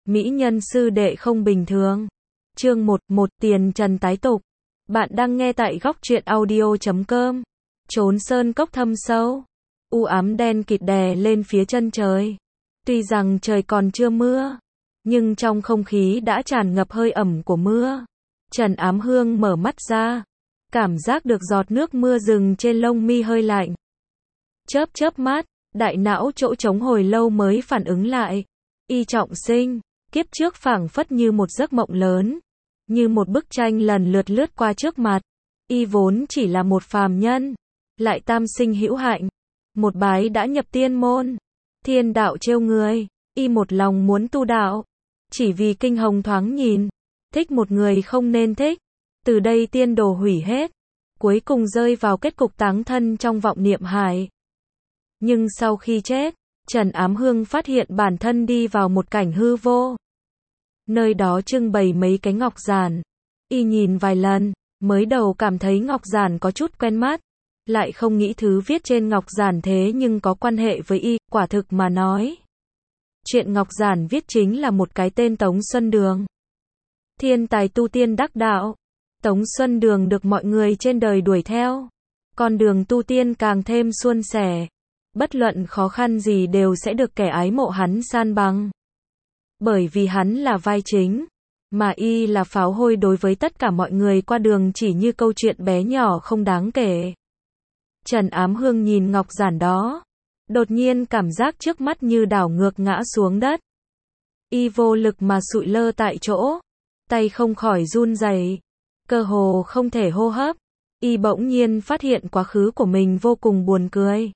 mỹ nhân sư đệ không bình thường. Chương 1, tiền trần tái tục. Bạn đang nghe tại góc truyện audio.com. Chốn sơn cốc thâm sâu, u ám đen kịt đè lên phía chân trời. Tuy rằng trời còn chưa mưa, nhưng trong không khí đã tràn ngập hơi ẩm của mưa. Trần Ám Hương mở mắt ra, cảm giác được giọt nước mưa rừng trên lông mi hơi lạnh. Chớp chớp mắt, đại não chỗ trống hồi lâu mới phản ứng lại. Y trọng sinh, kiếp trước phảng phất như một giấc mộng lớn, như một bức tranh lần lượt lướt qua trước mặt. Y vốn chỉ là một phàm nhân, lại tam sinh hữu hạnh, một bái đã nhập tiên môn. Thiên đạo trêu người, y một lòng muốn tu đạo, chỉ vì kinh hồng thoáng nhìn, thích một người không nên thích, từ đây tiên đồ hủy hết, cuối cùng rơi vào kết cục táng thân trong vọng niệm hải. Nhưng sau khi chết, Trần Ám Hương phát hiện bản thân đi vào một cảnh hư vô. Nơi đó trưng bày mấy cái ngọc giản. Y nhìn vài lần, mới đầu cảm thấy ngọc giản có chút quen mắt, lại không nghĩ thứ viết trên ngọc giản thế nhưng có quan hệ với y. Quả thực mà nói, chuyện ngọc giản viết chính là một cái tên Tống Xuân Đường. Thiên tài tu tiên đắc đạo, Tống Xuân Đường được mọi người trên đời đuổi theo. Con đường tu tiên càng thêm suôn sẻ, bất luận khó khăn gì đều sẽ được kẻ ái mộ hắn san bằng. Bởi vì hắn là vai chính, mà y là pháo hôi đối với tất cả mọi người qua đường chỉ như câu chuyện bé nhỏ không đáng kể. Trần Ám Hương nhìn ngọc giản đó, đột nhiên cảm giác trước mắt như đảo ngược ngã xuống đất. Y vô lực mà sụi lơ tại chỗ, tay không khỏi run rẩy, cơ hồ không thể hô hấp. Y bỗng nhiên phát hiện quá khứ của mình vô cùng buồn cười.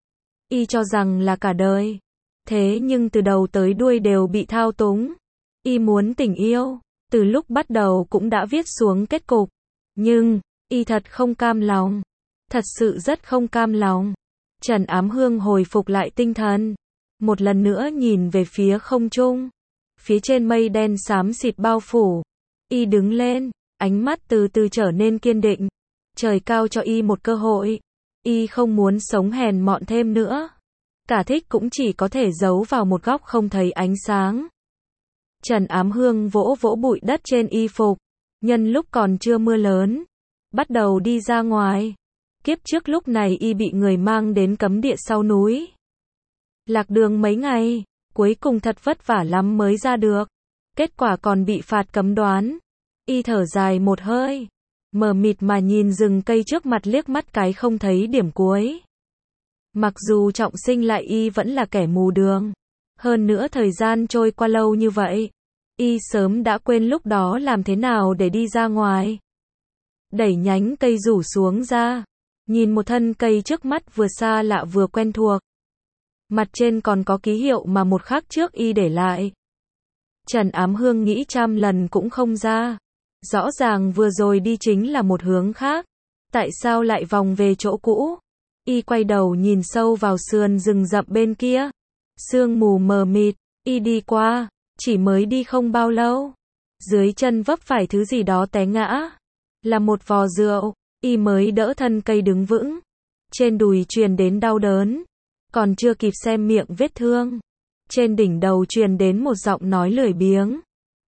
Y cho rằng là cả đời, thế nhưng từ đầu tới đuôi đều bị thao túng. Y muốn tình yêu, từ lúc bắt đầu cũng đã viết xuống kết cục, nhưng y thật không cam lòng, thật sự rất không cam lòng. Trần Ám Hương hồi phục lại tinh thần, một lần nữa nhìn về phía không trung, phía trên mây đen xám xịt bao phủ. Y đứng lên, ánh mắt từ từ trở nên kiên định. Trời cao cho y một cơ hội, y không muốn sống hèn mọn thêm nữa. Cả thích cũng chỉ có thể giấu vào một góc không thấy ánh sáng. Trần Ám Hương vỗ vỗ bụi đất trên y phục, nhân lúc còn chưa mưa lớn, bắt đầu đi ra ngoài. Kiếp trước lúc này y bị người mang đến cấm địa sau núi. Lạc đường mấy ngày, cuối cùng thật vất vả lắm mới ra được. Kết quả còn bị phạt cấm đoán. Y thở dài một hơi, mờ mịt mà nhìn rừng cây trước mặt liếc mắt cái không thấy điểm cuối. Mặc dù trọng sinh lại y vẫn là kẻ mù đường. Hơn nữa thời gian trôi qua lâu như vậy, y sớm đã quên lúc đó làm thế nào để đi ra ngoài. Đẩy nhánh cây rủ xuống ra, nhìn một thân cây trước mắt vừa xa lạ vừa quen thuộc. Mặt trên còn có ký hiệu mà một khắc trước y để lại. Trần Ám Hương nghĩ trăm lần cũng không ra. Rõ ràng vừa rồi đi chính là một hướng khác, tại sao lại vòng về chỗ cũ? Y quay đầu nhìn sâu vào sườn rừng rậm bên kia. Sương mù mờ mịt, y đi qua, chỉ mới đi không bao lâu, dưới chân vấp phải thứ gì đó té ngã. Là một vò rượu, y mới đỡ thân cây đứng vững. Trên đùi truyền đến đau đớn, còn chưa kịp xem miệng vết thương. Trên đỉnh đầu truyền đến một giọng nói lười biếng.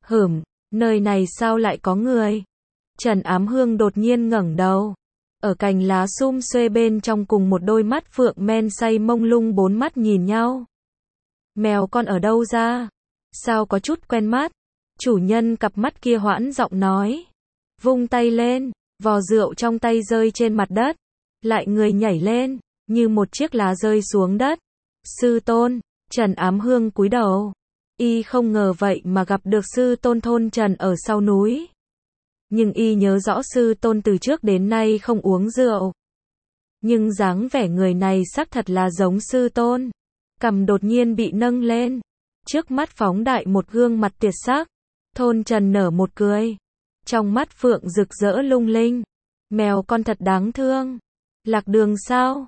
Nơi này sao lại có người? Trần Ám Hương đột nhiên ngẩng đầu. Ở cành lá sum xuê bên trong cùng một đôi mắt phượng men say mông lung bốn mắt nhìn nhau. Mèo con ở đâu ra? Sao có chút quen mắt? Chủ nhân cặp mắt kia hoãn giọng nói. Vung tay lên, vò rượu trong tay rơi trên mặt đất. Lại người nhảy lên, như một chiếc lá rơi xuống đất. Sư tôn, Trần Ám Hương cúi đầu. Y không ngờ vậy mà gặp được sư tôn thôn Trần ở sau núi. Nhưng y nhớ rõ sư tôn từ trước đến nay không uống rượu. Nhưng dáng vẻ người này xác thật là giống sư tôn. Cằm đột nhiên bị nâng lên. Trước mắt phóng đại một gương mặt tuyệt sắc. Thôn Trần nở một cười. Trong mắt phượng rực rỡ lung linh. Mèo con thật đáng thương. Lạc đường sao?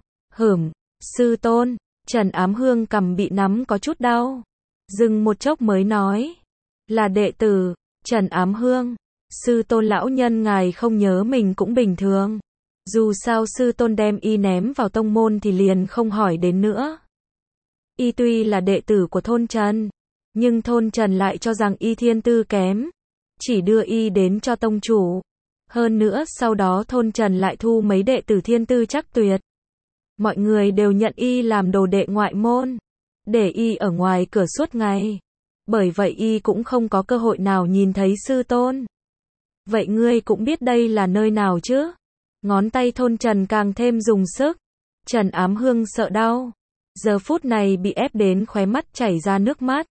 Sư tôn. Trần Ám Hương cằm bị nắm có chút đau. Dừng một chốc mới nói. Là đệ tử, Trần Ám Hương. Sư tôn lão nhân ngài không nhớ mình cũng bình thường. Dù sao sư tôn đem y ném vào tông môn thì liền không hỏi đến nữa. Y tuy là đệ tử của thôn Trần, Nhưng thôn Trần lại cho rằng y thiên tư kém, chỉ đưa y đến cho tông chủ. Hơn nữa sau đó thôn Trần lại thu mấy đệ tử thiên tư chắc tuyệt. Mọi người đều nhận y làm đồ đệ ngoại môn, để y ở ngoài cửa suốt ngày. Bởi vậy y cũng không có cơ hội nào nhìn thấy sư tôn. Vậy ngươi cũng biết đây là nơi nào chứ? Ngón tay thôn Trần càng thêm dùng sức. Trần Ám Hương sợ đau. Giờ phút này bị ép đến khóe mắt chảy ra nước mắt.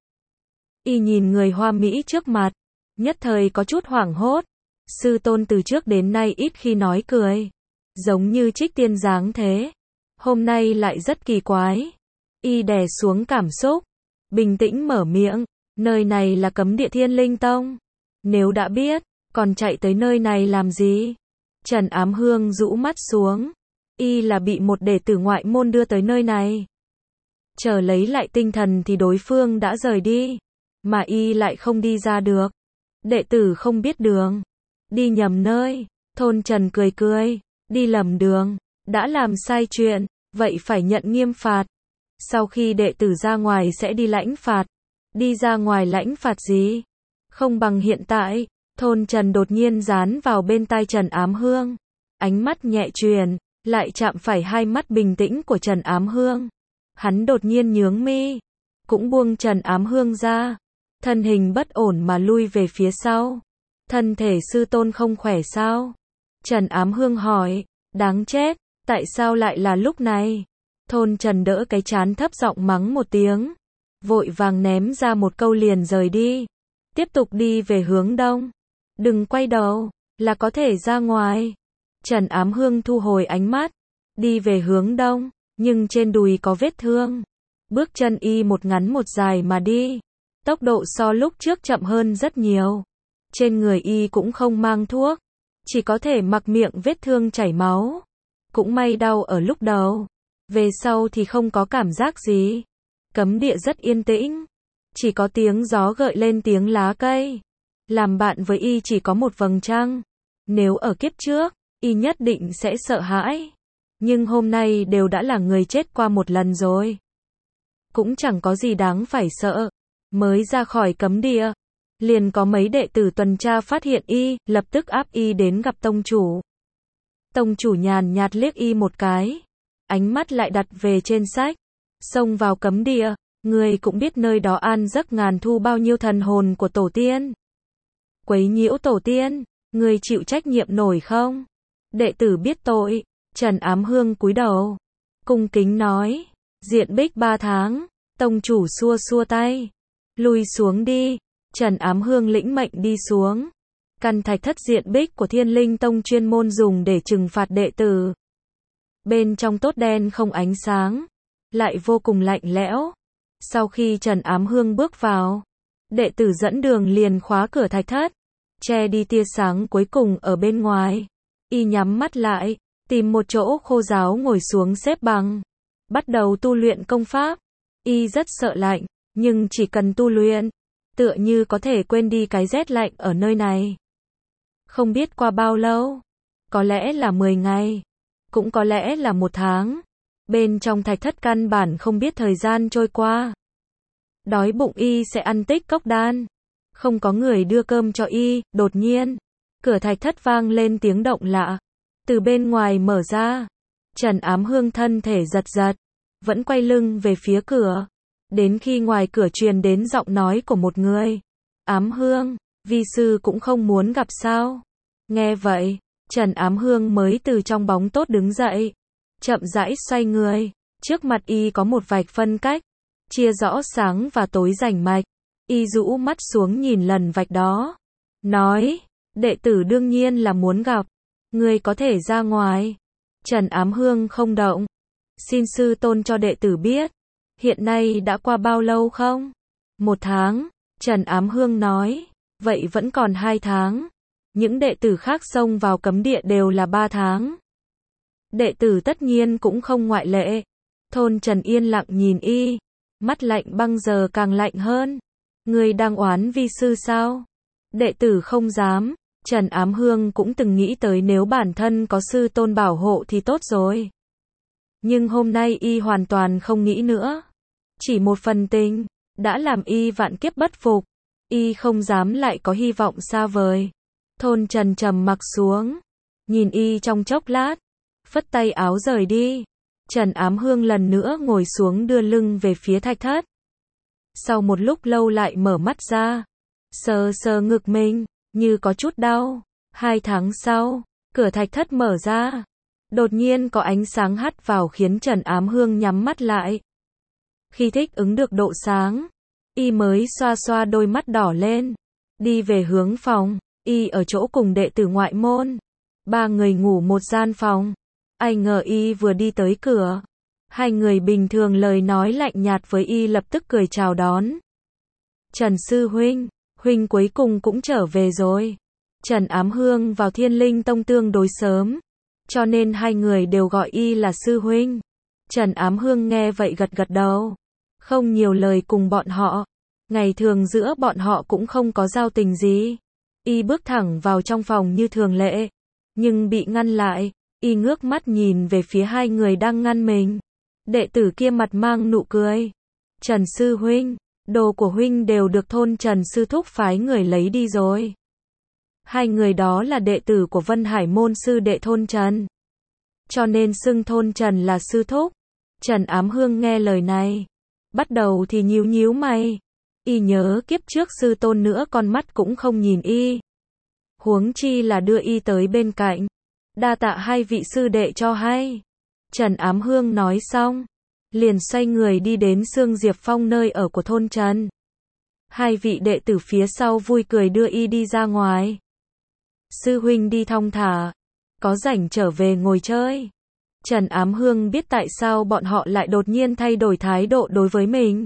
Y nhìn người hoa mỹ trước mặt, nhất thời có chút hoảng hốt. Sư tôn từ trước đến nay ít khi nói cười, giống như trích tiên dáng thế. Hôm nay lại rất kỳ quái. Y đè xuống cảm xúc, bình tĩnh mở miệng, nơi này là cấm địa Thiên Linh Tông. Nếu đã biết, còn chạy tới nơi này làm gì? Trần Ám Hương rũ mắt xuống. Y là bị một đệ tử ngoại môn đưa tới nơi này. Chờ lấy lại tinh thần thì đối phương đã rời đi, mà y lại không đi ra được. Đệ tử không biết đường, đi nhầm nơi. Thôn Trần cười cười, đi lầm đường, đã làm sai chuyện, vậy phải nhận nghiêm phạt. Sau khi đệ tử ra ngoài sẽ đi lãnh phạt. Đi ra ngoài lãnh phạt gì? Không bằng hiện tại. Thôn Trần đột nhiên dán vào bên tai Trần Ám Hương. Ánh mắt nhẹ truyền, lại chạm phải hai mắt bình tĩnh của Trần Ám Hương. Hắn đột nhiên nhướng mi, cũng buông Trần Ám Hương ra. Thân hình bất ổn mà lui về phía sau. Thân thể sư tôn không khỏe sao? Trần Ám Hương hỏi. Đáng chết, tại sao lại là lúc này? Thôn Trần đỡ cái trán thấp giọng mắng một tiếng, vội vàng ném ra một câu liền rời đi. Tiếp tục đi về hướng đông. Đừng quay đầu, là có thể ra ngoài. Trần Ám Hương thu hồi ánh mắt, đi về hướng đông, nhưng trên đùi có vết thương. Bước chân y một ngắn một dài mà đi. Tốc độ so lúc trước chậm hơn rất nhiều. Trên người y cũng không mang thuốc, chỉ có thể mặc miệng vết thương chảy máu. Cũng may đau ở lúc đầu, về sau thì không có cảm giác gì. Cấm địa rất yên tĩnh, chỉ có tiếng gió gợi lên tiếng lá cây. Làm bạn với y chỉ có một vầng trăng. Nếu ở kiếp trước, y nhất định sẽ sợ hãi. Nhưng hôm nay đều đã là người chết qua một lần rồi. Cũng chẳng có gì đáng phải sợ. Mới ra khỏi cấm địa, liền có mấy đệ tử tuần tra phát hiện y, lập tức áp y đến gặp tông chủ. Tông chủ nhàn nhạt liếc y một cái, ánh mắt lại đặt về trên sách. Xông vào cấm địa, người cũng biết nơi đó an giấc ngàn thu bao nhiêu thần hồn của tổ tiên. Quấy nhiễu tổ tiên, người chịu trách nhiệm nổi không? Đệ tử biết tội. Trần Ám Hương cúi đầu, cung kính nói. Diện bích 3 tháng. Tông chủ xua xua tay. Lui xuống đi. Trần Ám Hương lĩnh mệnh đi xuống. Căn thạch thất diện bích của Thiên Linh Tông chuyên môn dùng để trừng phạt đệ tử. Bên trong tốt đen không ánh sáng, lại vô cùng lạnh lẽo. Sau khi Trần Ám Hương bước vào, đệ tử dẫn đường liền khóa cửa thạch thất, che đi tia sáng cuối cùng ở bên ngoài. Y nhắm mắt lại, tìm một chỗ khô ráo ngồi xuống xếp bằng, bắt đầu tu luyện công pháp. Y rất sợ lạnh, nhưng chỉ cần tu luyện, tựa như có thể quên đi cái rét lạnh ở nơi này. Không biết qua bao lâu, có lẽ là 10 ngày, cũng có lẽ là 1 tháng. Bên trong thạch thất căn bản không biết thời gian trôi qua. Đói bụng y sẽ ăn tích cốc đan. Không có người đưa cơm cho y, đột nhiên, cửa thạch thất vang lên tiếng động lạ. Từ bên ngoài mở ra. Trần Ám Hương thân thể giật giật, vẫn quay lưng về phía cửa. Đến khi ngoài cửa truyền đến giọng nói của một người. Ám Hương, vi sư cũng không muốn gặp sao? Nghe vậy, Trần Ám Hương mới từ trong bóng tốt đứng dậy, chậm rãi xoay người. Trước mặt y có một vạch phân cách, chia rõ sáng và tối rành mạch. Y rũ mắt xuống nhìn lần vạch đó, nói, đệ tử đương nhiên là muốn gặp, người có thể ra ngoài. Trần Ám Hương không động. Xin sư tôn cho đệ tử biết, hiện nay đã qua bao lâu không? 1 tháng, Trần Ám Hương nói. Vậy vẫn còn 2 tháng. Những đệ tử khác xông vào cấm địa đều là 3 tháng. Đệ tử tất nhiên cũng không ngoại lệ. Thôn Trần yên lặng nhìn y, mắt lạnh băng giờ càng lạnh hơn. Người đang oán vi sư sao? Đệ tử không dám. Trần Ám Hương cũng từng nghĩ tới nếu bản thân có sư tôn bảo hộ thì tốt rồi. Nhưng hôm nay y hoàn toàn không nghĩ nữa. Chỉ một phần tình, đã làm y vạn kiếp bất phục. Y không dám lại có hy vọng xa vời. Thôn Trần trầm mặc xuống, nhìn y trong chốc lát, phất tay áo rời đi. Trần Ám Hương lần nữa ngồi xuống đưa lưng về phía thạch thất. Sau một lúc lâu lại mở mắt ra, sờ sờ ngực mình, như có chút đau. 2 tháng sau, cửa thạch thất mở ra. Đột nhiên có ánh sáng hắt vào khiến Trần Ám Hương nhắm mắt lại. Khi thích ứng được độ sáng, y mới xoa xoa đôi mắt đỏ lên, đi về hướng phòng. Y ở chỗ cùng đệ tử ngoại môn. 3 người ngủ một gian phòng. Ai ngờ y vừa đi tới cửa, 2 người bình thường lời nói lạnh nhạt với y lập tức cười chào đón. Trần sư huynh, huynh cuối cùng cũng trở về rồi. Trần Ám Hương vào Thiên Linh Tông tương đối sớm, cho nên 2 người đều gọi y là sư huynh. Trần Ám Hương nghe vậy gật gật đầu, không nhiều lời cùng bọn họ. Ngày thường giữa bọn họ cũng không có giao tình gì. Y bước thẳng vào trong phòng như thường lệ, nhưng bị ngăn lại. Y ngước mắt nhìn về phía 2 người đang ngăn mình. Đệ tử kia mặt mang nụ cười. Trần sư huynh, đồ của huynh đều được thôn Trần sư thúc phái người lấy đi rồi. 2 người đó là đệ tử của Vân Hải môn sư đệ thôn Trần, cho nên xưng thôn Trần là sư thúc. Trần Ám Hương nghe lời này, bắt đầu thì nhíu nhíu mày. Y nhớ kiếp trước sư tôn nữa con mắt cũng không nhìn y, huống chi là đưa y tới bên cạnh. Đa tạ 2 vị sư đệ cho hay. Trần Ám Hương nói xong, liền xoay người đi đến Sương Diệp Phong nơi ở của thôn Trần. 2 vị đệ tử phía sau vui cười đưa y đi ra ngoài. Sư huynh đi thong thả, có rảnh trở về ngồi chơi. Trần Ám Hương biết tại sao bọn họ lại đột nhiên thay đổi thái độ đối với mình.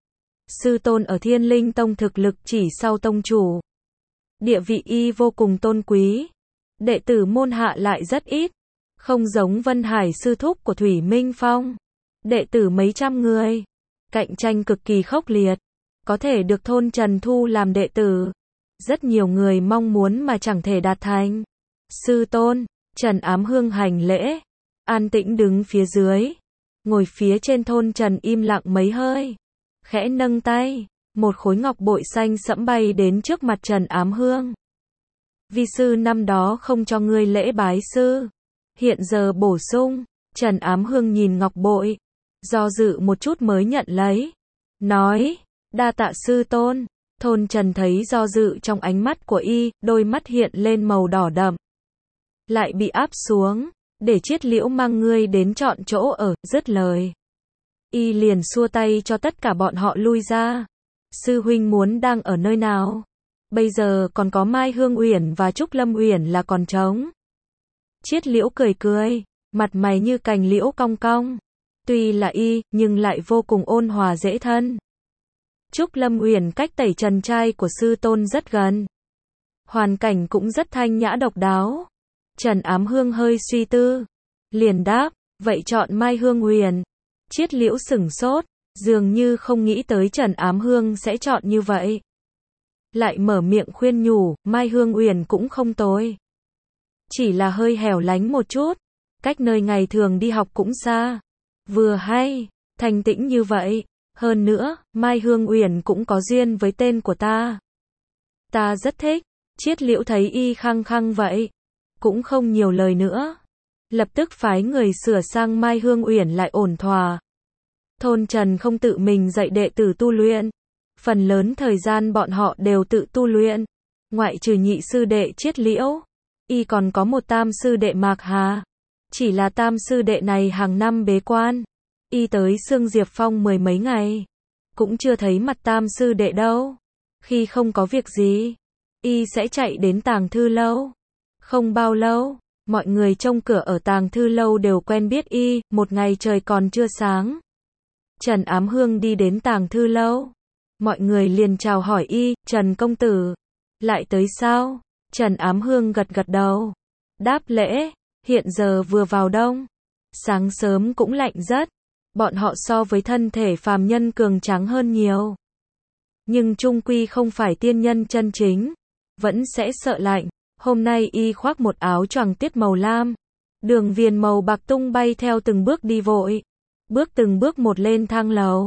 Sư tôn ở Thiên Linh Tông thực lực chỉ sau tông chủ, địa vị y vô cùng tôn quý. Đệ tử môn hạ lại rất ít, không giống Vân Hải sư thúc của Thủy Minh Phong. Đệ tử mấy trăm người, cạnh tranh cực kỳ khốc liệt, có thể được thôn Trần thu làm đệ tử. Rất nhiều người mong muốn mà chẳng thể đạt thành. Sư tôn, Trần Ám Hương hành lễ, an tĩnh đứng phía dưới. Ngồi phía trên thôn Trần im lặng mấy hơi, khẽ nâng tay, một khối ngọc bội xanh sẫm bay đến trước mặt Trần Ám Hương. Vi sư năm đó không cho ngươi lễ bái sư, hiện giờ bổ sung. Trần Ám Hương nhìn ngọc bội, do dự một chút mới nhận lấy, nói, đa tạ sư tôn. Thôn Trần thấy do dự trong ánh mắt của y, đôi mắt hiện lên màu đỏ đậm, lại bị áp xuống, để Chiết Liễu mang ngươi đến chọn chỗ ở. Dứt lời, y liền xua tay cho tất cả bọn họ lui ra. Sư huynh muốn đang ở nơi nào? Bây giờ còn có Mai Hương Uyển và Trúc Lâm Uyển là còn trống. Chiết Liễu cười cười, mặt mày như cành liễu cong cong. Tuy là y, nhưng lại vô cùng ôn hòa dễ thân. Trúc Lâm Uyển cách Tẩy Trần trai của sư tôn rất gần, hoàn cảnh cũng rất thanh nhã độc đáo. Trần Ám Hương hơi suy tư, liền đáp, vậy chọn Mai Hương Uyển. Chiết Liễu sửng sốt, dường như không nghĩ tới Trần Ám Hương sẽ chọn như vậy. Lại mở miệng khuyên nhủ, Mai Hương Uyển cũng không tồi, chỉ là hơi hẻo lánh một chút, cách nơi ngày thường đi học cũng xa. Vừa hay, thanh tĩnh như vậy. Hơn nữa, Mai Hương Uyển cũng có duyên với tên của ta. Ta rất thích. Chiết Liễu thấy y khăng khăng vậy, cũng không nhiều lời nữa, lập tức phái người sửa sang Mai Hương Uyển lại ổn thỏa. Thôn Trần không tự mình dạy đệ tử tu luyện, phần lớn thời gian bọn họ đều tự tu luyện. Ngoại trừ nhị sư đệ Chiết Liễu, y còn có một tam sư đệ Mạc Hà. Chỉ là tam sư đệ này hàng năm bế quan, y tới Sương Diệp Phong 10 mấy ngày, cũng chưa thấy mặt tam sư đệ đâu. Khi không có việc gì, y sẽ chạy đến Tàng Thư Lâu. Không bao lâu, mọi người trông cửa ở Tàng Thư Lâu đều quen biết y. Một ngày trời còn chưa sáng, Trần Ám Hương đi đến Tàng Thư Lâu. Mọi người liền chào hỏi y, Trần công tử, lại tới sao? Trần Ám Hương gật gật đầu, đáp lễ, hiện giờ vừa vào đông, sáng sớm cũng lạnh rất. Bọn họ so với thân thể phàm nhân cường tráng hơn nhiều, nhưng chung quy không phải tiên nhân chân chính, vẫn sẽ sợ lạnh. Hôm nay y khoác một áo choàng tuyết màu lam, đường viền màu bạc tung bay theo từng bước đi vội, bước từng bước một lên thang lầu.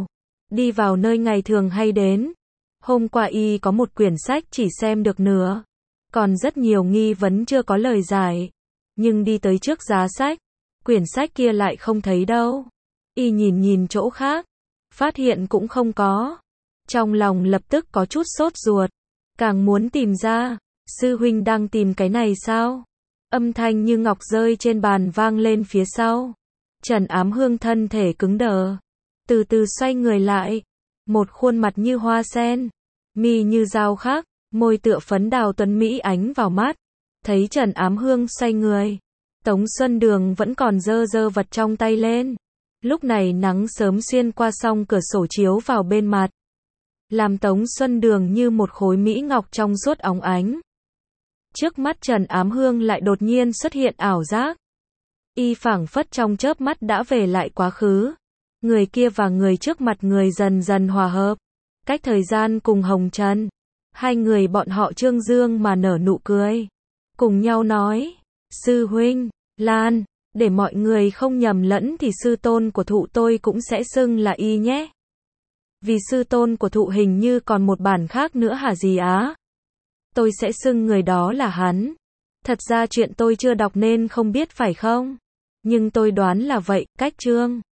Đi vào nơi ngày thường hay đến. Hôm qua y có một quyển sách chỉ xem được nửa. Còn rất nhiều nghi vấn chưa có lời giải. Nhưng đi tới trước giá sách. Quyển sách kia lại không thấy đâu. Y nhìn chỗ khác. Phát hiện cũng không có. Trong lòng lập tức có chút sốt ruột. Càng muốn tìm ra. Sư huynh đang tìm cái này sao? Âm thanh như ngọc rơi trên bàn vang lên phía sau. Trần Ám Hương thân thể cứng đờ. Từ từ xoay người lại. Một khuôn mặt như hoa sen. Mi như dao khắc. Môi tựa phấn đào tuấn mỹ ánh vào mắt. Thấy Trần Ám Hương xoay người. Tống Xuân Đường vẫn còn giơ vật trong tay lên. Lúc này nắng sớm xuyên qua song cửa sổ chiếu vào bên mặt. Làm Tống Xuân Đường như một khối mỹ ngọc trong suốt óng ánh. Trước mắt Trần Ám Hương lại đột nhiên xuất hiện ảo giác. Y phảng phất trong chớp mắt đã về lại quá khứ. Người kia và người trước mặt người dần dần hòa hợp. Cách thời gian cùng hồng trần. Hai người bọn họ trương dương mà nở nụ cười. Cùng nhau nói. Sư huynh, Lan, để mọi người không nhầm lẫn thì sư tôn của thụ tôi cũng sẽ xưng là y nhé. Vì sư tôn của thụ hình như còn một bản khác nữa hả gì á? Tôi sẽ xưng người đó là hắn. Thật ra chuyện tôi chưa đọc nên không biết phải không? Nhưng tôi đoán là vậy, cách chương